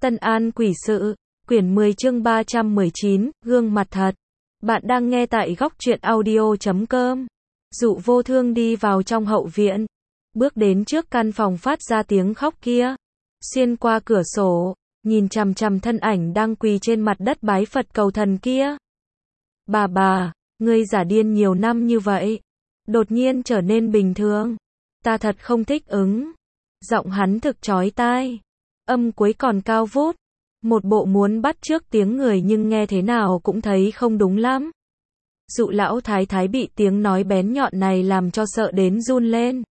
Tân An quỷ sự, quyển 10 chương 319, gương mặt thật. Bạn đang nghe tại góc truyện audio.com. Dụ Vô Thương đi vào trong hậu viện, bước đến trước căn phòng phát ra tiếng khóc kia, xuyên qua cửa sổ, nhìn chằm chằm thân ảnh đang quỳ trên mặt đất bái Phật cầu thần kia. Bà, ngươi giả điên nhiều năm như vậy, đột nhiên trở nên bình thường, ta thật không thích ứng. Giọng hắn thực chói tai, âm cuối còn cao vút, một bộ muốn bắt chước tiếng người nhưng nghe thế nào cũng thấy không đúng lắm. Dụ lão thái thái bị tiếng nói bén nhọn này làm cho sợ đến run lên.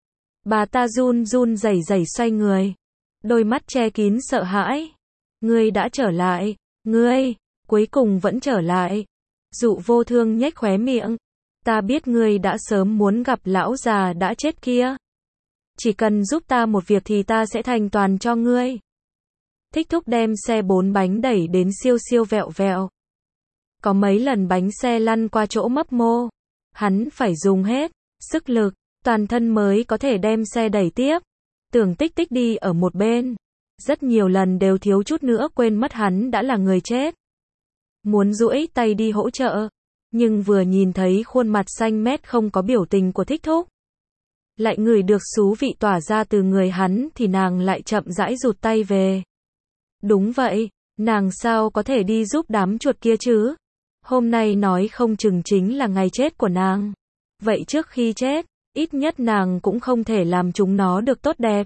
Bà ta run run rẩy rẩy xoay người, đôi mắt che kín sợ hãi. Ngươi đã trở lại, ngươi, cuối cùng vẫn trở lại. Dụ Vô Thương nhếch khóe miệng, ta biết ngươi đã sớm muốn gặp lão già đã chết kia. Chỉ cần giúp ta một việc thì ta sẽ thành toàn cho ngươi. Thích Thúc đem xe 4 bánh đẩy đến siêu siêu vẹo vẹo. Có mấy lần bánh xe lăn qua chỗ mấp mô, hắn phải dùng hết sức lực, toàn thân mới có thể đem xe đẩy tiếp. Tưởng Tích Tích đi ở một bên, rất nhiều lần đều thiếu chút nữa quên mất hắn đã là người chết. Muốn duỗi tay đi hỗ trợ, nhưng vừa nhìn thấy khuôn mặt xanh mét không có biểu tình của Thích Thúc, lại ngửi được xú vị tỏa ra từ người hắn thì nàng lại chậm rãi rụt tay về. Đúng vậy, nàng sao có thể đi giúp đám chuột kia chứ? Hôm nay nói không chừng chính là ngày chết của nàng. Vậy trước khi chết, ít nhất nàng cũng không thể làm chúng nó được tốt đẹp.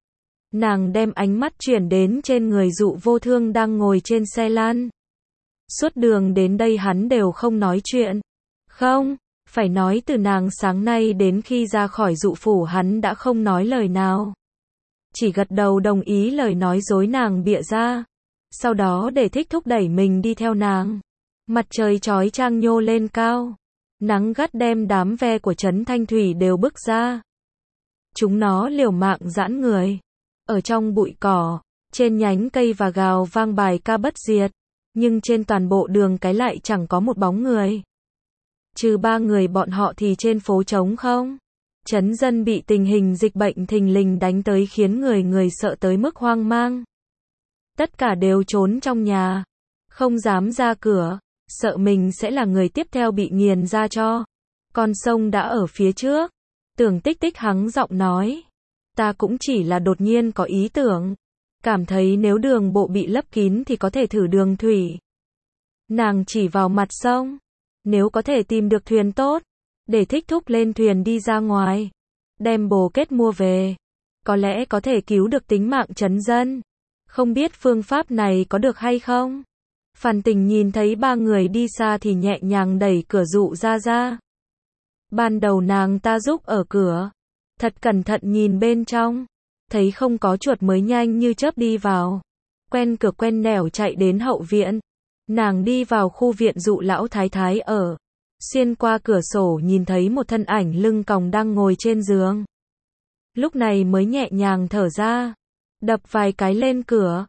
Nàng đem ánh mắt chuyển đến trên người Dụ Vô Thương đang ngồi trên xe lăn. Suốt đường đến đây hắn đều không nói chuyện. Không, phải nói từ nàng sáng nay đến khi ra khỏi Dụ phủ hắn đã không nói lời nào. Chỉ gật đầu đồng ý lời nói dối nàng bịa ra. Sau đó để Thích Thúc đẩy mình đi theo nàng. Mặt trời chói chang nhô lên cao. Nắng gắt đem đám ve của trấn Thanh Thủy đều bức ra. Chúng nó liều mạng giãn người. Ở trong bụi cỏ, trên nhánh cây và gào vang bài ca bất diệt. Nhưng trên toàn bộ đường cái lại chẳng có một bóng người. Trừ 3 người bọn họ thì trên phố trống không. Trấn dân bị tình hình dịch bệnh thình lình đánh tới khiến người sợ tới mức hoang mang. Tất cả đều trốn trong nhà, không dám ra cửa, sợ mình sẽ là người tiếp theo bị nghiền ra cho. Con sông đã ở phía trước. Tưởng Tích Tích hắng giọng nói, ta cũng chỉ là đột nhiên có ý tưởng, cảm thấy nếu đường bộ bị lấp kín thì có thể thử đường thủy. Nàng chỉ vào mặt sông, nếu có thể tìm được thuyền tốt, để Thích Thúc lên thuyền đi ra ngoài, đem bồ kết mua về, có lẽ có thể cứu được tính mạng trấn dân. Không biết phương pháp này có được hay không? Phàn Tình nhìn thấy 3 người đi xa thì nhẹ nhàng đẩy cửa Dụ ra. Ban đầu nàng ta giúp ở cửa, thật cẩn thận nhìn bên trong, thấy không có chuột mới nhanh như chớp đi vào. Quen cửa quen nẻo chạy đến hậu viện. Nàng đi vào khu viện Dụ lão thái thái ở. Xuyên qua cửa sổ nhìn thấy một thân ảnh lưng còng đang ngồi trên giường. Lúc này mới nhẹ nhàng thở ra, đập vài cái lên cửa.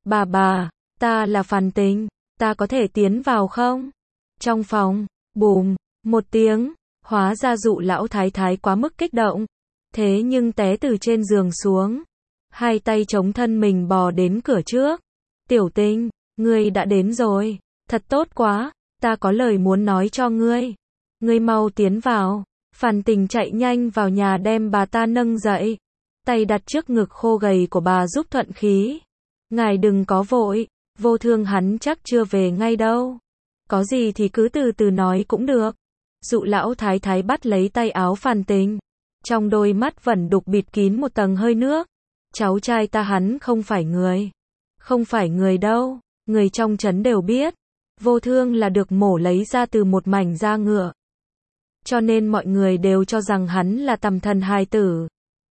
Bà, ta là Phàn Tình, ta có thể tiến vào không? Trong phòng, bùm, một tiếng, hóa ra Dụ lão thái thái quá mức kích động. Thế nhưng té từ trên giường xuống, hai tay chống thân mình bò đến cửa trước. Tiểu Tình, ngươi đã đến rồi, thật tốt quá, ta có lời muốn nói cho ngươi. Ngươi mau tiến vào. Phàn Tình chạy nhanh vào nhà đem bà ta nâng dậy, tay đặt trước ngực khô gầy của bà giúp thuận khí. Ngài đừng có vội, Vô Thương hắn chắc chưa về ngay đâu. Có gì thì cứ từ từ nói cũng được. Dụ lão thái thái bắt lấy tay áo Phàn Tình, trong đôi mắt vẫn đục bịt kín một tầng hơi nước. Cháu trai ta hắn không phải người. Không phải người đâu, người trong trấn đều biết. Vô Thương là được mổ lấy ra từ một mảnh da ngựa. Cho nên mọi người đều cho rằng hắn là tầm thần hài tử.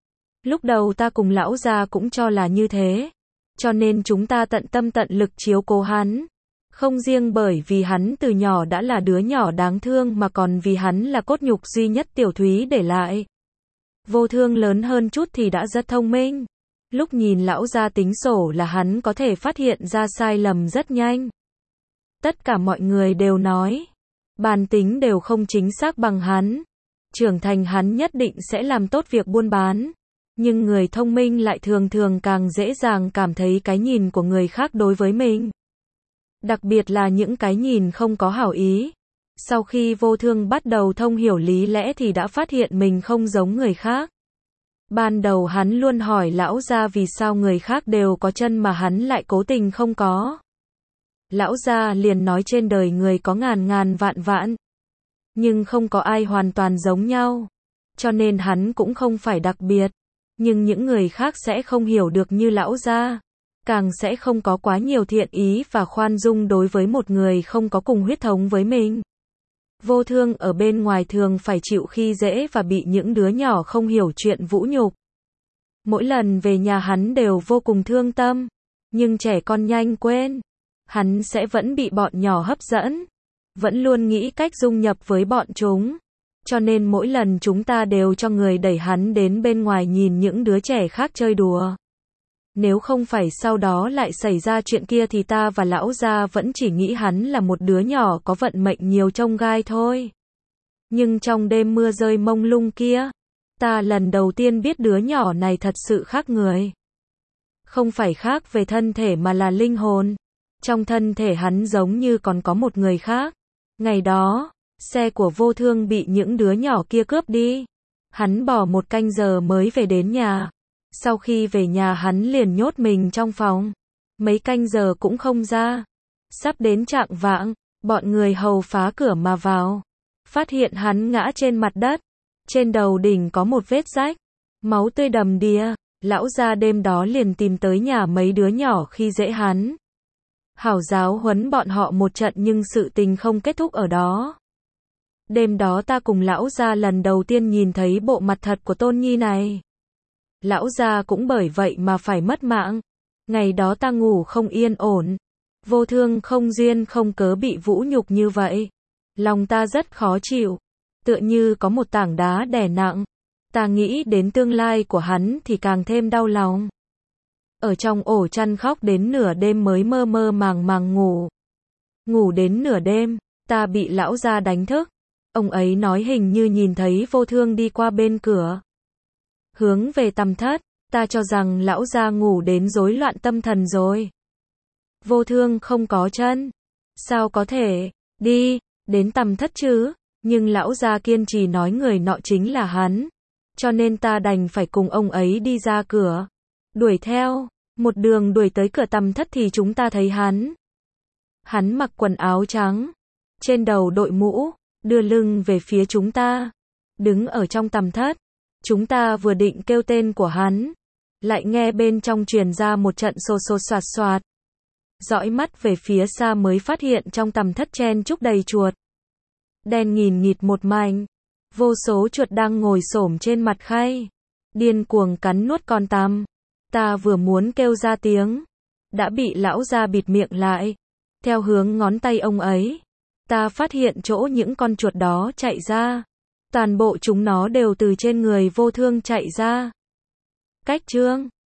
Lúc đầu ta cùng lão gia cũng cho là như thế. Cho nên chúng ta tận tâm tận lực chiếu cố hắn. Không riêng bởi vì hắn từ nhỏ đã là đứa nhỏ đáng thương mà còn vì hắn là cốt nhục duy nhất Tiểu Thúy để lại. Vô Thương lớn hơn chút thì đã rất thông minh. Lúc nhìn lão gia tính sổ là hắn có thể phát hiện ra sai lầm rất nhanh. Tất cả mọi người đều nói, bàn tính đều không chính xác bằng hắn. Trưởng thành hắn nhất định sẽ làm tốt việc buôn bán. Nhưng người thông minh lại thường thường càng dễ dàng cảm thấy cái nhìn của người khác đối với mình. Đặc biệt là những cái nhìn không có hảo ý. Sau khi Vô Thương bắt đầu thông hiểu lý lẽ thì đã phát hiện mình không giống người khác. Ban đầu hắn luôn hỏi lão gia vì sao người khác đều có chân mà hắn lại cố tình không có. Lão gia liền nói trên đời người có ngàn ngàn vạn vạn, nhưng không có ai hoàn toàn giống nhau. Cho nên hắn cũng không phải đặc biệt. Nhưng những người khác sẽ không hiểu được như lão gia, càng sẽ không có quá nhiều thiện ý và khoan dung đối với một người không có cùng huyết thống với mình. Vô Thương ở bên ngoài thường phải chịu khi dễ và bị những đứa nhỏ không hiểu chuyện vũ nhục. Mỗi lần về nhà hắn đều vô cùng thương tâm, nhưng trẻ con nhanh quên. Hắn sẽ vẫn bị bọn nhỏ hấp dẫn, vẫn luôn nghĩ cách dung nhập với bọn chúng. Cho nên mỗi lần chúng ta đều cho người đẩy hắn đến bên ngoài nhìn những đứa trẻ khác chơi đùa. Nếu không phải sau đó lại xảy ra chuyện kia thì ta và lão gia vẫn chỉ nghĩ hắn là một đứa nhỏ có vận mệnh nhiều chông gai thôi. Nhưng trong đêm mưa rơi mông lung kia, ta lần đầu tiên biết đứa nhỏ này thật sự khác người. Không phải khác về thân thể mà là linh hồn. Trong thân thể hắn giống như còn có một người khác. Ngày đó, xe của Vô Thương bị những đứa nhỏ kia cướp đi. Hắn bỏ 1 canh giờ mới về đến nhà. Sau khi về nhà hắn liền nhốt mình trong phòng. Mấy canh giờ cũng không ra. Sắp đến chạng vạng, bọn người hầu phá cửa mà vào. Phát hiện hắn ngã trên mặt đất. Trên đầu đỉnh có một vết rách. Máu tươi đầm đìa. Lão gia đêm đó liền tìm tới nhà mấy đứa nhỏ khi dễ hắn. Hảo giáo huấn bọn họ một trận nhưng sự tình không kết thúc ở đó. Đêm đó ta cùng lão gia lần đầu tiên nhìn thấy bộ mặt thật của Tôn Nhi này. Lão gia cũng bởi vậy mà phải mất mạng. Ngày đó ta ngủ không yên ổn. Vô Thương không duyên không cớ bị vũ nhục như vậy. Lòng ta rất khó chịu. Tựa như có một tảng đá đè nặng. Ta nghĩ đến tương lai của hắn thì càng thêm đau lòng. Ở trong ổ chăn khóc đến nửa đêm mới mơ mơ màng màng ngủ. Ngủ đến nửa đêm, ta bị lão gia đánh thức. Ông ấy nói hình như nhìn thấy Vô Thương đi qua bên cửa. Hướng về tầm thất, ta cho rằng lão gia ngủ đến rối loạn tâm thần rồi. Vô Thương không có chân. Sao có thể, đi, đến tầm thất chứ? Nhưng lão gia kiên trì nói người nọ chính là hắn. Cho nên ta đành phải cùng ông ấy đi ra cửa. Đuổi theo, một đường đuổi tới cửa tầm thất thì chúng ta thấy hắn. Hắn mặc quần áo trắng, trên đầu đội mũ, đưa lưng về phía chúng ta. Đứng ở trong tầm thất. Chúng ta vừa định kêu tên của hắn. Lại nghe bên trong truyền ra một trận xô xô xoạt xoạt. Dõi mắt về phía xa mới phát hiện trong tầm thất chen chúc đầy chuột. Đen nghìn nghịt một mảnh. Vô số chuột đang ngồi xổm trên mặt khay. Điên cuồng cắn nuốt con tằm. Ta vừa muốn kêu ra tiếng. Đã bị lão gia bịt miệng lại. Theo hướng ngón tay ông ấy. Ta phát hiện chỗ những con chuột đó chạy ra. Toàn bộ chúng nó đều từ trên người Vô Thương chạy ra. Cách chương